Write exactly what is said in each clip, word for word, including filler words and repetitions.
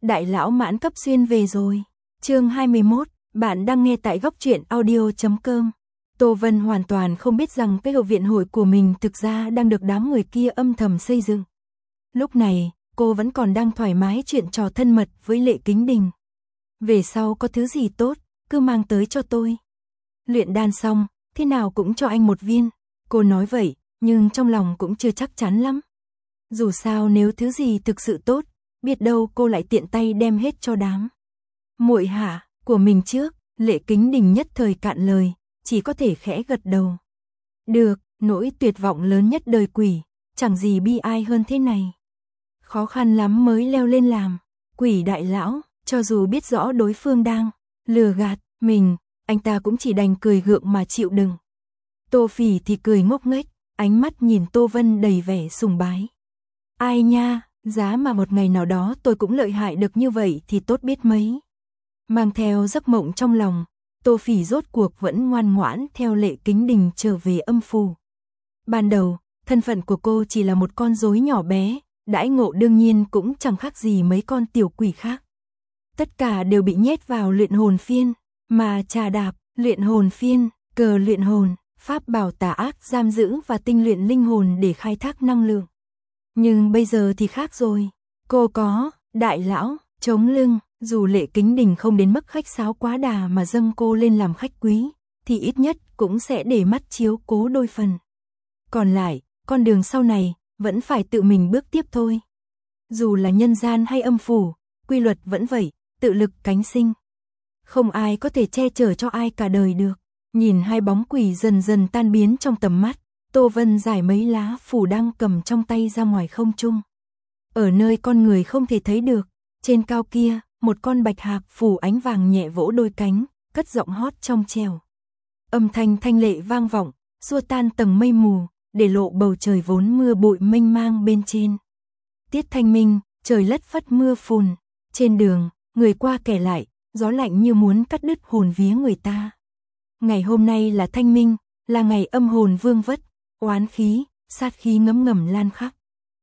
Đại lão mãn cấp xuyên về rồi. Chương hai mươi mốt, bạn đang nghe tại góc truyện audio chấm com. Tô Vân hoàn toàn không biết rằng cái hậu viện hội của mình thực ra đang được đám người kia âm thầm xây dựng. Lúc này, cô vẫn còn đang thoải mái chuyện trò thân mật với Lệ Kính Đình. Về sau có thứ gì tốt, cứ mang tới cho tôi. Luyện đan xong, thế nào cũng cho anh một viên. Cô nói vậy, nhưng trong lòng cũng chưa chắc chắn lắm. Dù sao nếu thứ gì thực sự tốt, biết đâu cô lại tiện tay đem hết cho đám muội hạ của mình trước. Lệ Kính Đình nhất thời cạn lời, chỉ có thể khẽ gật đầu. Được, nỗi tuyệt vọng lớn nhất đời quỷ, chẳng gì bi ai hơn thế này. Khó khăn lắm mới leo lên làm quỷ đại lão, cho dù biết rõ đối phương đang lừa gạt mình, anh ta cũng chỉ đành cười gượng mà chịu đựng. Tô Phỉ thì cười ngốc nghếch, ánh mắt nhìn Tô Vân đầy vẻ sùng bái. Ai nha, giá mà một ngày nào đó tôi cũng lợi hại được như vậy thì tốt biết mấy. Mang theo giấc mộng trong lòng, Tô Phỉ rốt cuộc vẫn ngoan ngoãn theo Lệ Kính Đình trở về âm phủ. Ban đầu, thân phận của cô chỉ là một con rối nhỏ bé, đãi ngộ đương nhiên cũng chẳng khác gì mấy con tiểu quỷ khác. Tất cả đều bị nhét vào luyện hồn phiên, mà trà đạp, luyện hồn phiên, cờ luyện hồn, pháp bảo tà ác giam giữ và tinh luyện linh hồn để khai thác năng lượng. Nhưng bây giờ thì khác rồi, cô có đại lão chống lưng, dù Lệ Kính Đình không đến mức khách sáo quá đà mà dâng cô lên làm khách quý, thì ít nhất cũng sẽ để mắt chiếu cố đôi phần. Còn lại, con đường sau này vẫn phải tự mình bước tiếp thôi. Dù là nhân gian hay âm phủ, quy luật vẫn vậy, tự lực cánh sinh. Không ai có thể che chở cho ai cả đời được. Nhìn hai bóng quỷ dần dần tan biến trong tầm mắt, Tô Vân giải mấy lá phủ đang cầm trong tay ra ngoài không trung. Ở nơi con người không thể thấy được, trên cao kia, một con bạch hạc phủ ánh vàng nhẹ vỗ đôi cánh, cất giọng hót trong trèo. Âm thanh thanh lệ vang vọng, xua tan tầng mây mù, để lộ bầu trời vốn mưa bụi mênh mang bên trên. Tiết thanh minh, trời lất phất mưa phùn, trên đường, người qua kẻ lại, gió lạnh như muốn cắt đứt hồn vía người ta. Ngày hôm nay là thanh minh, là ngày âm hồn vương vất, oán khí, sát khí ngấm ngầm lan khắp.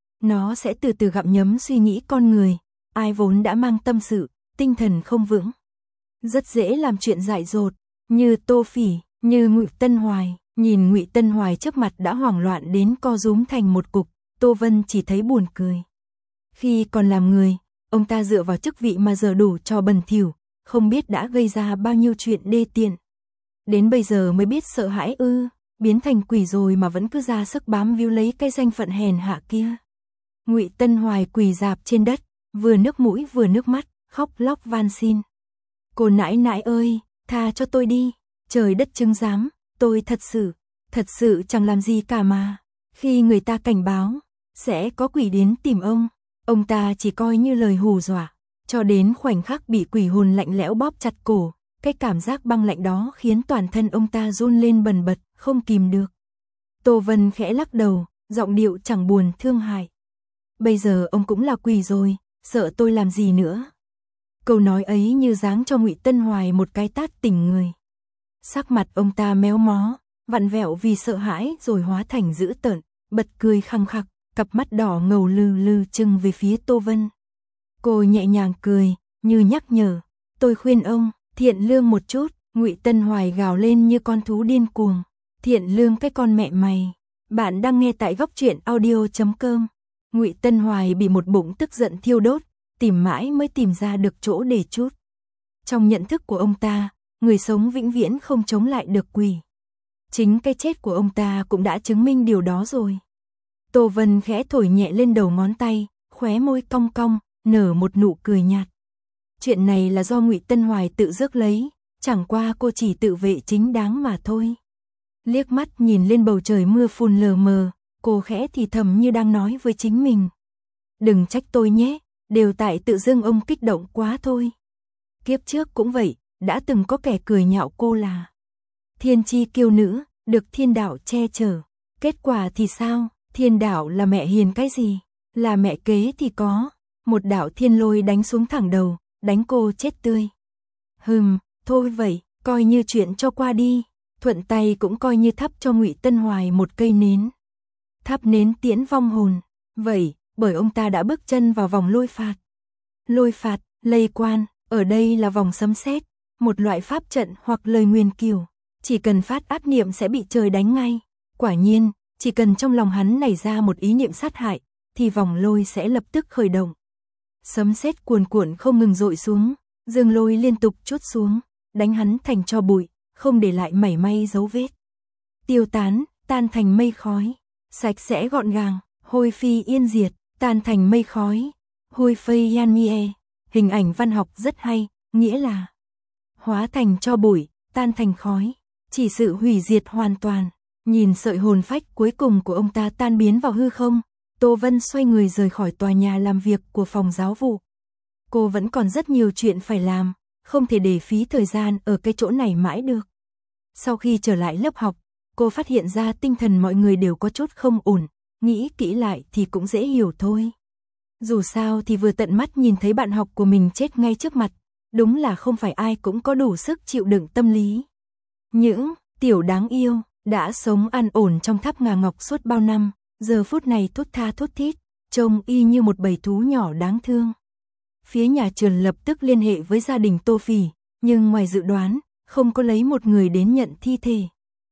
Nó sẽ từ từ gặm nhấm suy nghĩ con người, ai vốn đã mang tâm sự, tinh thần không vững. Rất dễ làm chuyện dại dột, như Tô Phỉ, như Ngụy Tân Hoài. Nhìn Ngụy Tân Hoài trước mặt đã hoảng loạn đến co rúm thành một cục, Tô Vân chỉ thấy buồn cười. Khi còn làm người, ông ta dựa vào chức vị mà giờ đủ trò bẩn thỉu, không biết đã gây ra bao nhiêu chuyện đê tiện. Đến bây giờ mới biết sợ hãi ư, biến thành quỷ rồi mà vẫn cứ ra sức bám víu lấy cái danh phận hèn hạ kia. Ngụy Tân Hoài quỳ rạp trên đất, vừa nước mũi vừa nước mắt, khóc lóc van xin. Cô nãi nãi ơi, tha cho tôi đi, trời đất chứng giám, tôi thật sự, thật sự chẳng làm gì cả mà. Khi người ta cảnh báo, sẽ có quỷ đến tìm ông, ông ta chỉ coi như lời hù dọa, cho đến khoảnh khắc bị quỷ hồn lạnh lẽo bóp chặt cổ, cái cảm giác băng lạnh đó khiến toàn thân ông ta run lên bần bật, không kìm được. Tô Vân khẽ lắc đầu, giọng điệu chẳng buồn thương hại. Bây giờ ông cũng là quỷ rồi, sợ tôi làm gì nữa. Câu nói ấy như giáng cho Ngụy Tân Hoài một cái tát tỉnh người. Sắc mặt ông ta méo mó, vặn vẹo vì sợ hãi rồi hóa thành dữ tợn, bật cười khăng khặc, cặp mắt đỏ ngầu lừ lừ trừng về phía Tô Vân. Cô nhẹ nhàng cười, như nhắc nhở, tôi khuyên ông, thiện lương một chút. Ngụy Tân Hoài gào lên như con thú điên cuồng. Thiện lương cái con mẹ mày. Bạn đang nghe tại góc truyện audio chấm com. Ngụy Tân Hoài bị một bụng tức giận thiêu đốt, tìm mãi mới tìm ra được chỗ để chút. Trong nhận thức của ông ta, người sống vĩnh viễn không chống lại được quỷ. Chính cái chết của ông ta cũng đã chứng minh điều đó rồi. Tô Vân khẽ thổi nhẹ lên đầu ngón tay, khóe môi cong cong, nở một nụ cười nhạt. Chuyện này là do Ngụy Tân Hoài tự rước lấy, chẳng qua cô chỉ tự vệ chính đáng mà thôi. Liếc mắt nhìn lên bầu trời mưa phùn lờ mờ, cô khẽ thì thầm như đang nói với chính mình. Đừng trách tôi nhé, đều tại tự dưng ông kích động quá thôi. Kiếp trước cũng vậy, đã từng có kẻ cười nhạo cô là thiên chi kiêu nữ, được thiên đạo che chở. Kết quả thì sao, thiên đạo là mẹ hiền cái gì, là mẹ kế thì có, một đạo thiên lôi đánh xuống thẳng đầu, đánh cô chết tươi. Hừm, thôi vậy, coi như chuyện cho qua đi, thuận tay cũng coi như thắp cho Ngụy Tân Hoài một cây nến. Thắp nến tiễn vong hồn, vậy, bởi ông ta đã bước chân vào vòng lôi phạt. Lôi phạt, Lây quan, ở đây là vòng sấm sét, một loại pháp trận hoặc lời nguyền kiều, chỉ cần phát ác niệm sẽ bị trời đánh ngay. Quả nhiên, chỉ cần trong lòng hắn nảy ra một ý niệm sát hại, thì vòng lôi sẽ lập tức khởi động. Sấm sét cuồn cuộn không ngừng dội xuống, dương lôi liên tục trút xuống, đánh hắn thành tro bụi, không để lại mảy may dấu vết. Tiêu tán, tan thành mây khói, sạch sẽ gọn gàng, hôi phi yên diệt, tan thành mây khói, hôi phây yan mie. Hình ảnh văn học rất hay, nghĩa là hóa thành tro bụi, tan thành khói, chỉ sự hủy diệt hoàn toàn. Nhìn sợi hồn phách cuối cùng của ông ta tan biến vào hư không, Tô Vân xoay người rời khỏi tòa nhà làm việc của phòng giáo vụ. Cô vẫn còn rất nhiều chuyện phải làm, không thể để phí thời gian ở cái chỗ này mãi được. Sau khi trở lại lớp học, cô phát hiện ra tinh thần mọi người đều có chút không ổn, nghĩ kỹ lại thì cũng dễ hiểu thôi. Dù sao thì vừa tận mắt nhìn thấy bạn học của mình chết ngay trước mặt, đúng là không phải ai cũng có đủ sức chịu đựng tâm lý. Những tiểu đáng yêu đã sống an ổn trong tháp ngà ngọc suốt bao năm, giờ phút này thút tha thút thít, trông y như một bầy thú nhỏ đáng thương. Phía nhà trường lập tức liên hệ với gia đình Tô Phỉ, nhưng ngoài dự đoán, không có lấy một người đến nhận thi thể.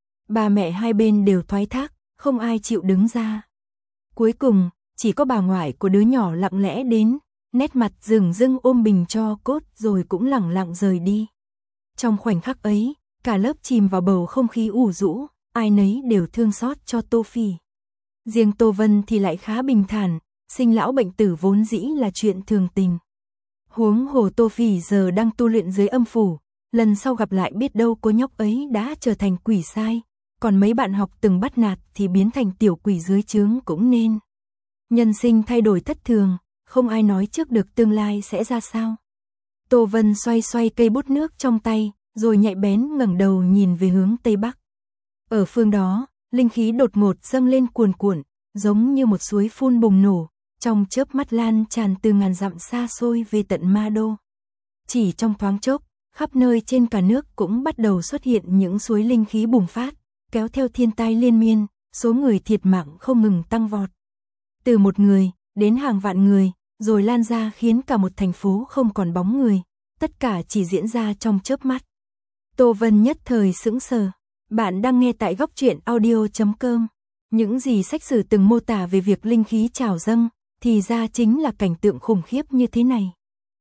Bà mẹ hai bên đều thoái thác, không ai chịu đứng ra. Cuối cùng, chỉ có bà ngoại của đứa nhỏ lặng lẽ đến, nét mặt rừng rưng ôm bình tro cốt rồi cũng lẳng lặng rời đi. Trong khoảnh khắc ấy, cả lớp chìm vào bầu không khí ủ rũ, ai nấy đều thương xót cho Tô Phỉ. Riêng Tô Vân thì lại khá bình thản, sinh lão bệnh tử vốn dĩ là chuyện thường tình. Huống hồ Tô Phỉ giờ đang tu luyện dưới âm phủ, lần sau gặp lại biết đâu cô nhóc ấy đã trở thành quỷ sai, còn mấy bạn học từng bắt nạt thì biến thành tiểu quỷ dưới trướng cũng nên. Nhân sinh thay đổi thất thường, không ai nói trước được tương lai sẽ ra sao. Tô Vân xoay xoay cây bút nước trong tay, rồi nhạy bén ngẩng đầu nhìn về hướng Tây Bắc. Ở phương đó, linh khí đột ngột dâng lên cuồn cuộn, giống như một suối phun bùng nổ, trong chớp mắt lan tràn từ ngàn dặm xa xôi về tận Ma Đô. Chỉ trong thoáng chốc, khắp nơi trên cả nước cũng bắt đầu xuất hiện những suối linh khí bùng phát, kéo theo thiên tai liên miên, số người thiệt mạng không ngừng tăng vọt. Từ một người, đến hàng vạn người, rồi lan ra khiến cả một thành phố không còn bóng người, tất cả chỉ diễn ra trong chớp mắt. Tô Vân nhất thời sững sờ. Bạn đang nghe tại góc truyện audio chấm com. Những gì sách sử từng mô tả về việc linh khí trào dâng, thì ra chính là cảnh tượng khủng khiếp như thế này.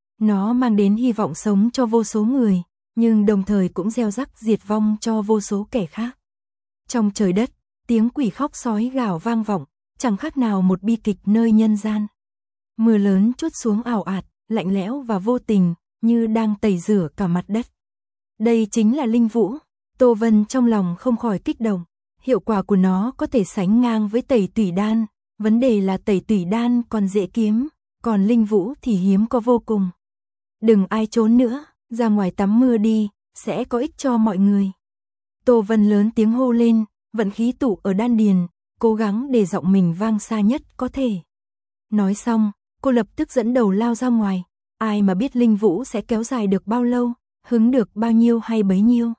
Nó mang đến hy vọng sống cho vô số người, nhưng đồng thời cũng gieo rắc diệt vong cho vô số kẻ khác. Trong trời đất, tiếng quỷ khóc sói gào vang vọng, chẳng khác nào một bi kịch nơi nhân gian. Mưa lớn trút xuống ào ạt, lạnh lẽo và vô tình, như đang tẩy rửa cả mặt đất. Đây chính là linh vũ. Tô Vân trong lòng không khỏi kích động, hiệu quả của nó có thể sánh ngang với tẩy tủy đan, vấn đề là tẩy tủy đan còn dễ kiếm, còn linh vũ thì hiếm có vô cùng. Đừng ai trốn nữa, ra ngoài tắm mưa đi, sẽ có ích cho mọi người. Tô Vân lớn tiếng hô lên, vận khí tụ ở đan điền, cố gắng để giọng mình vang xa nhất có thể. Nói xong, cô lập tức dẫn đầu lao ra ngoài, ai mà biết linh vũ sẽ kéo dài được bao lâu, hứng được bao nhiêu hay bấy nhiêu.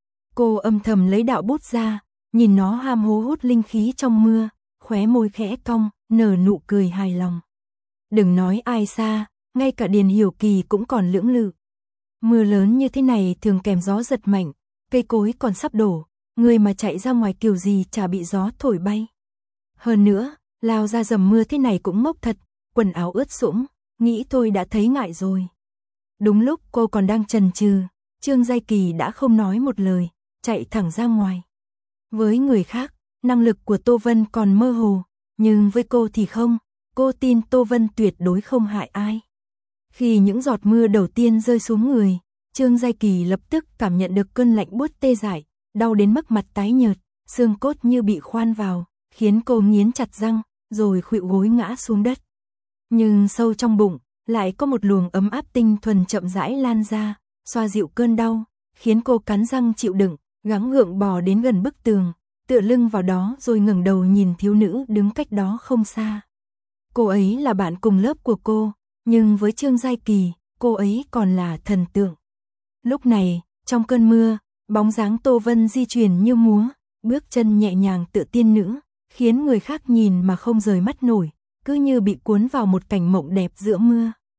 Cô âm thầm lấy đạo bút ra, nhìn nó ham hố hút linh khí trong mưa, khóe môi khẽ cong, nở nụ cười hài lòng. Đừng nói ai xa, ngay cả Điền Hiểu Kỳ cũng còn lưỡng lự. Mưa lớn như thế này thường kèm gió giật mạnh, cây cối còn sắp đổ, người mà chạy ra ngoài kiểu gì chả bị gió thổi bay. Hơn nữa, lao ra dầm mưa thế này cũng ngốc thật, quần áo ướt sũng, nghĩ thôi đã thấy ngại rồi. Đúng lúc cô còn đang chần chừ, Trương Giai Kỳ đã không nói một lời, chạy thẳng ra ngoài. Với người khác, năng lực của Tô Vân còn mơ hồ, nhưng với cô thì không, cô tin Tô Vân tuyệt đối không hại ai. Khi những giọt mưa đầu tiên rơi xuống người, Trương Giai Kỳ lập tức cảm nhận được cơn lạnh buốt tê dại, đau đến mức mặt tái nhợt, xương cốt như bị khoan vào, khiến cô nghiến chặt răng, rồi khuỵu gối ngã xuống đất. Nhưng sâu trong bụng, lại có một luồng ấm áp tinh thuần chậm rãi lan ra, xoa dịu cơn đau, khiến cô cắn răng chịu đựng, gắng gượng bò đến gần bức tường, tựa lưng vào đó rồi ngẩng đầu nhìn thiếu nữ đứng cách đó không xa. Cô ấy là bạn cùng lớp của cô, nhưng với Trương Giai Kỳ, cô ấy còn là thần tượng. Lúc này, trong cơn mưa, bóng dáng Tô Vân di chuyển như múa, bước chân nhẹ nhàng tựa tiên nữ, khiến người khác nhìn mà không rời mắt nổi, cứ như bị cuốn vào một cảnh mộng đẹp giữa mưa.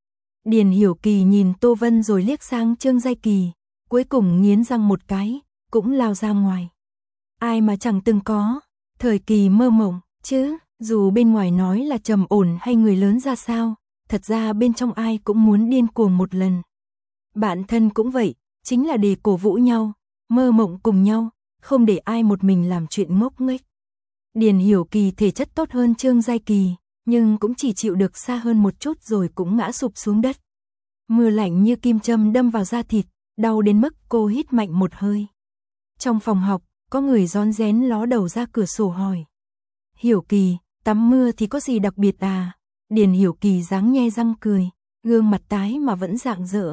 Điền Hiểu Kỳ nhìn Tô Vân rồi liếc sang Trương Giai Kỳ, cuối cùng nghiến răng một cái, cũng lao ra ngoài. Ai mà chẳng từng có thời kỳ mơ mộng, chứ, dù bên ngoài nói là trầm ổn hay người lớn ra sao, thật ra bên trong ai cũng muốn điên cuồng một lần. Bản thân cũng vậy, chính là để cổ vũ nhau, mơ mộng cùng nhau, không để ai một mình làm chuyện ngốc nghếch. Điền Hiểu Kỳ thể chất tốt hơn Trương Giai Kỳ, nhưng cũng chỉ chịu được xa hơn một chút rồi cũng ngã sụp xuống đất. Mưa lạnh như kim châm đâm vào da thịt, đau đến mức cô hít mạnh một hơi. Trong phòng học, có người rón rén ló đầu ra cửa sổ hỏi. Hiểu Kỳ, tắm mưa thì có gì đặc biệt à? Điền Hiểu Kỳ dáng nhe răng cười, gương mặt tái mà vẫn rạng rỡ.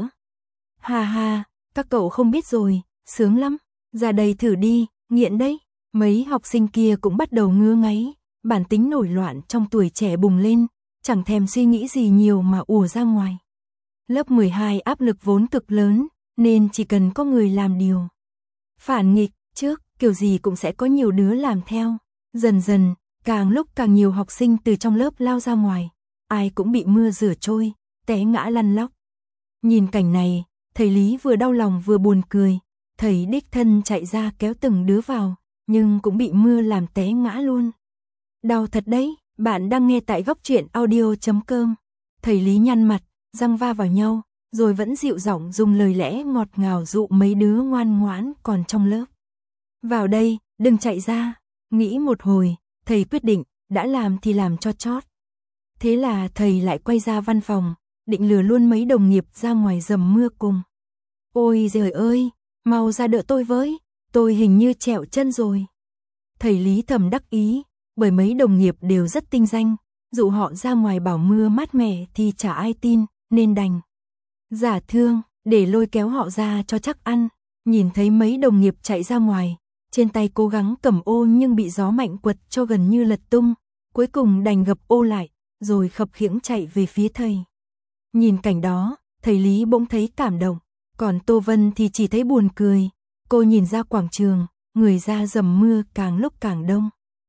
Ha ha, các cậu không biết rồi, sướng lắm, ra đây thử đi, nghiện đấy. Mấy học sinh kia cũng bắt đầu ngứa ngáy, bản tính nổi loạn trong tuổi trẻ bùng lên, chẳng thèm suy nghĩ gì nhiều mà ùa ra ngoài. Lớp mười hai áp lực vốn cực lớn, nên chỉ cần có người làm điều phản nghịch trước, kiểu gì cũng sẽ có nhiều đứa làm theo. Dần dần, càng lúc càng nhiều học sinh từ trong lớp lao ra ngoài, ai cũng bị mưa rửa trôi, té ngã lăn lóc. Nhìn cảnh này, thầy Lý vừa đau lòng vừa buồn cười, thầy đích thân chạy ra kéo từng đứa vào, nhưng cũng bị mưa làm té ngã luôn. Đau thật đấy, bạn đang nghe tại góc truyện audio chấm com. Thầy Lý nhăn mặt, răng va vào nhau, rồi vẫn dịu giọng dùng lời lẽ ngọt ngào dụ mấy đứa ngoan ngoãn còn trong lớp. Vào đây, đừng chạy ra. Nghĩ một hồi, thầy quyết định, đã làm thì làm cho chót. Thế là thầy lại quay ra văn phòng, định lừa luôn mấy đồng nghiệp ra ngoài dầm mưa cùng. Ôi giời ơi, mau ra đỡ tôi với, tôi hình như trẹo chân rồi. Thầy Lý thầm đắc ý, bởi mấy đồng nghiệp đều rất tinh danh, dụ họ ra ngoài bảo mưa mát mẻ thì chả ai tin, nên đành giả thương, để lôi kéo họ ra cho chắc ăn. Nhìn thấy mấy đồng nghiệp chạy ra ngoài, trên tay cố gắng cầm ô nhưng bị gió mạnh quật cho gần như lật tung, cuối cùng đành gập ô lại, rồi khập khiễng chạy về phía thầy. Nhìn cảnh đó, thầy Lý bỗng thấy cảm động, còn Tô Vân thì chỉ thấy buồn cười. Cô nhìn ra quảng trường, người ra dầm mưa càng lúc càng đông.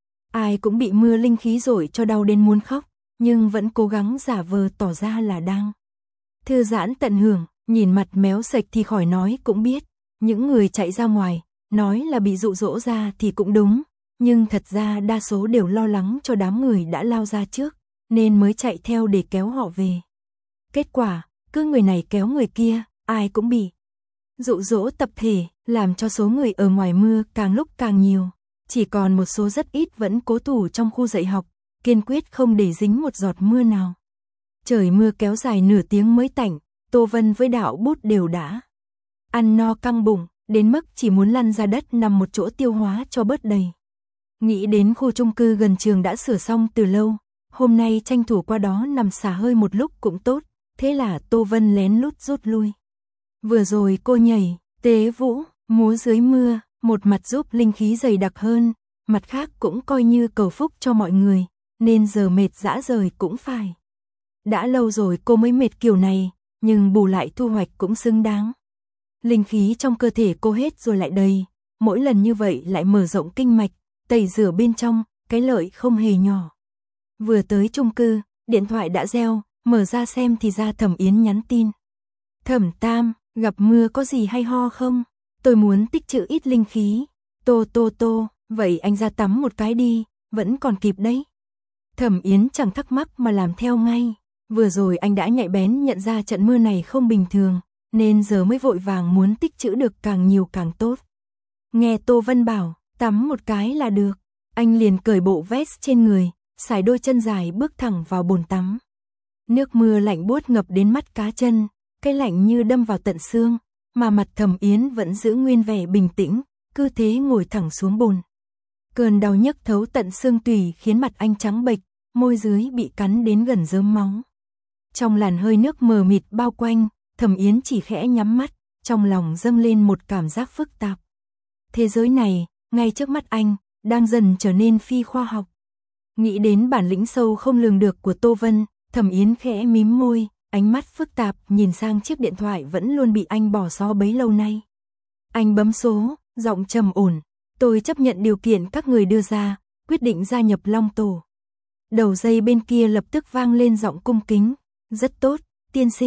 Ai cũng bị mưa linh khí dội cho đau đến muốn khóc, nhưng vẫn cố gắng giả vờ tỏ ra là đang thư giãn tận hưởng. Nhìn mặt méo sệch thì khỏi nói cũng biết, những người chạy ra ngoài, nói là bị dụ dỗ ra thì cũng đúng, nhưng thật ra đa số đều lo lắng cho đám người đã lao ra trước, nên mới chạy theo để kéo họ về. Kết quả, cứ người này kéo người kia, ai cũng bị dụ dỗ tập thể, làm cho số người ở ngoài mưa càng lúc càng nhiều. Chỉ còn một số rất ít vẫn cố thủ trong khu dạy học, kiên quyết không để dính một giọt mưa nào. Trời mưa kéo dài nửa tiếng mới tạnh, Tô Vân với Đạo Bút đều đã ăn no căng bụng, đến mức chỉ muốn lăn ra đất nằm một chỗ tiêu hóa cho bớt đầy. Nghĩ đến khu chung cư gần trường đã sửa xong từ lâu, hôm nay tranh thủ qua đó nằm xả hơi một lúc cũng tốt, thế là Tô Vân lén lút rút lui. Vừa rồi cô nhảy, tế vũ, múa dưới mưa, một mặt giúp linh khí dày đặc hơn, mặt khác cũng coi như cầu phúc cho mọi người, nên giờ mệt dã rời cũng phải. Đã lâu rồi cô mới mệt kiểu này, nhưng bù lại thu hoạch cũng xứng đáng. Linh khí trong cơ thể cô hết rồi lại đầy, mỗi lần như vậy lại mở rộng kinh mạch, tẩy rửa bên trong, cái lợi không hề nhỏ. Vừa tới chung cư, điện thoại đã reo, mở ra xem thì ra Thẩm Yến nhắn tin. Thẩm Tam, gặp mưa có gì hay ho không? Tôi muốn tích trữ ít linh khí. Tô tô tô, vậy anh ra tắm một cái đi, vẫn còn kịp đấy. Thẩm Yến chẳng thắc mắc mà làm theo ngay. Vừa rồi anh đã nhạy bén nhận ra trận mưa này không bình thường, nên giờ mới vội vàng muốn tích trữ được càng nhiều càng tốt. Nghe Tô Vân bảo, tắm một cái là được, anh liền cởi bộ vest trên người, xải đôi chân dài bước thẳng vào bồn tắm. Nước mưa lạnh buốt ngập đến mắt cá chân, cái lạnh như đâm vào tận xương, mà mặt Thẩm Yến vẫn giữ nguyên vẻ bình tĩnh, cứ thế ngồi thẳng xuống bồn. Cơn đau nhức thấu tận xương tủy khiến mặt anh trắng bệch, môi dưới bị cắn đến gần rớm máu. Trong làn hơi nước mờ mịt bao quanh, Thẩm Yến chỉ khẽ nhắm mắt, trong lòng dâng lên một cảm giác phức tạp. Thế giới này, ngay trước mắt anh, đang dần trở nên phi khoa học. Nghĩ đến bản lĩnh sâu không lường được của Tô Vân, Thẩm Yến khẽ mím môi, ánh mắt phức tạp nhìn sang chiếc điện thoại vẫn luôn bị anh bỏ xó bấy lâu nay. Anh bấm số, giọng trầm ổn, tôi chấp nhận điều kiện các người đưa ra, quyết định gia nhập Long Tổ. Đầu dây bên kia lập tức vang lên giọng cung kính, rất tốt, tiên sinh,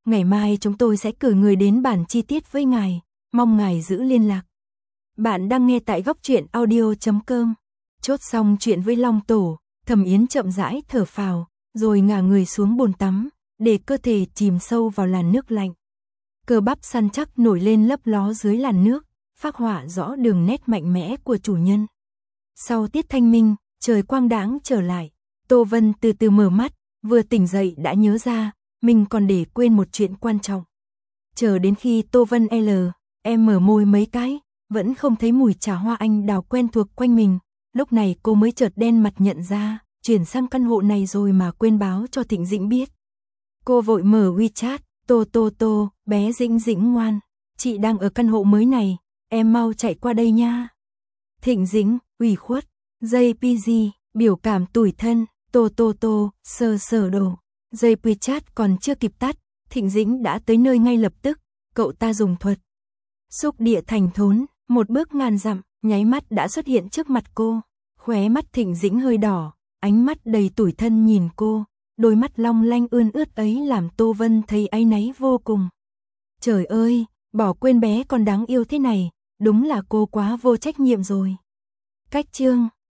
Ngày mai chúng tôi sẽ cử người đến bản chi tiết với ngài, mong ngài giữ liên lạc. Bạn đang nghe tại góc truyện audio chấm com. Chốt xong chuyện với Long Tổ, Thẩm Yến chậm rãi thở phào, rồi ngả người xuống bồn tắm, để cơ thể chìm sâu vào làn nước lạnh. Cơ bắp săn chắc nổi lên lấp ló dưới làn nước, phác họa rõ đường nét mạnh mẽ của chủ nhân. Sau tiết thanh minh, trời quang đãng trở lại, Tô Vân từ từ mở mắt, vừa tỉnh dậy đã nhớ ra, mình còn để quên một chuyện quan trọng. Chờ đến khi Tô Vân L, em mở môi mấy cái, vẫn không thấy mùi trà hoa anh đào quen thuộc quanh mình, lúc này cô mới chợt đen mặt nhận ra, chuyển sang căn hộ này rồi mà quên báo cho Thịnh Dĩnh biết. Cô vội mở WeChat, Tô Tô Tô, bé Dĩnh Dĩnh ngoan, chị đang ở căn hộ mới này, em mau chạy qua đây nha. Thịnh Dĩnh, ủy khuất, gi pê giê, biểu cảm tủi thân, Tô Tô Tô, sờ sờ đồ. Dây WeChat còn chưa kịp tắt, Thịnh Dĩnh đã tới nơi ngay lập tức, cậu ta dùng thuật xúc địa thành thốn, một bước ngàn dặm, nháy mắt đã xuất hiện trước mặt cô. Khóe mắt Thịnh Dĩnh hơi đỏ, ánh mắt đầy tủi thân nhìn cô, đôi mắt long lanh ươn ướt ấy làm Tô Vân thấy áy náy vô cùng. Trời ơi, bỏ quên bé còn đáng yêu thế này, đúng là cô quá vô trách nhiệm rồi. Cách chương